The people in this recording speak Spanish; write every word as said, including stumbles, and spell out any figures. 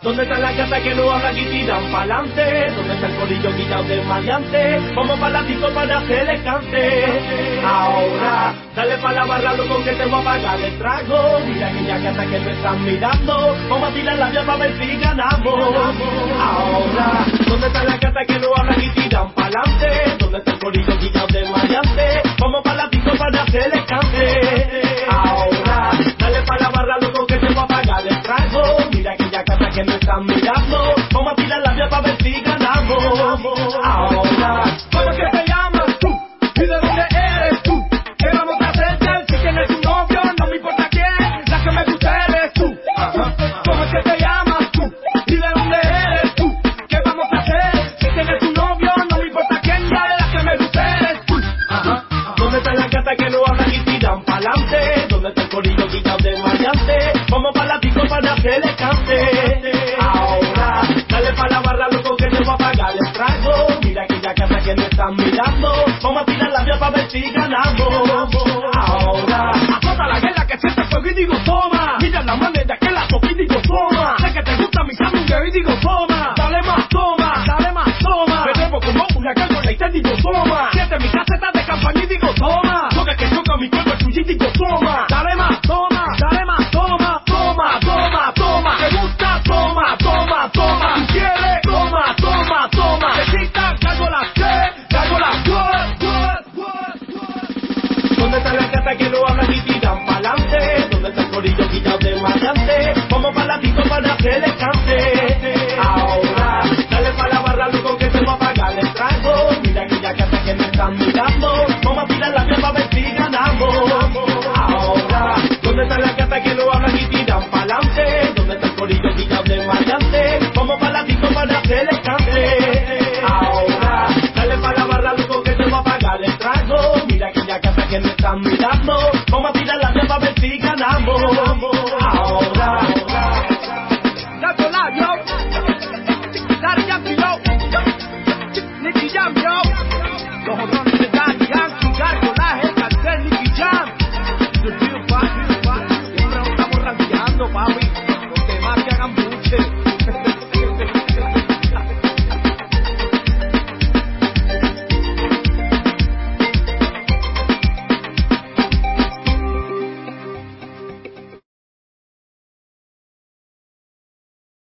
¿Dónde está la gata que no habla y tiran pa'lante? ¿Dónde está el colillo quitado de maleante? Vamos pa' la disco para hacerle cante. Ahora, dale pa' la barra, loco, que te voy a pagar el trago. Mira aquella gata que me están mirando. Vamos a tirar la vía pa' ver si ganamos. Ahora, ¿dónde está la gata que no habla y tiran pa'lante? ¿Dónde está el colillo quitado de maleante? Vamos pa' la disco para hacerle cante. Ahora, dale pa' la barra, loco, que te voy a pagar el trago. Mira aquella gata que me están mirando. Vamos a tirar la vía pa' ver si ganamos. Ahora, ¿cómo es que te llamas tú? ¿Y de dónde eres tú? ¿Qué vamos a hacer ya? Si tienes un novio, no me importa quién. La que me gusta eres tú. Ajá. ¿Cómo es que te llamas tú? ¿Y de dónde eres tú? ¿Qué vamos a hacer? Si tienes un novio, no me importa quién. Ya la que me gusta eres tú. Ajá. ¿dónde está la gata que no hablan y tiran pa'lante? ¿Dónde está el corillo quitado de maleante? Vamos pa' la disco para hacerle cante. Ahora, dale pa' la barra, loco, que te voy a pagar el trago. Mira aquella gata que me están mirando. Vamos a tirar la vía pa' ver si ganamos. Ahora, azota la guerra que siente fuego y digo toma. Mira la manera que la toqué y digo toma. Sé que te gusta mi sangre y digo toma. Dale más toma, dale más toma. Me debo como una gárgola y te digo toma. Siente mi caseta de campaña y digo toma. Toca que choca mi cuerpo y digo toma. Dale más toma, dale más toma. Toma, toma, toma. Te gusta, toma, toma, toma. Tú quieres, toma, toma, toma. Necesitas gárgola que, gárgola what, what, what, what. ¿dónde está la gata que no hablan y tiran pa'lante? ¿Dónde está el corillo quitado de maleante? Vamos pa' la disco para hacerle cante. Ahora, dale pa' la barra, loco, que te voy a pagar el trago. Mira aquella gata que me están mirando.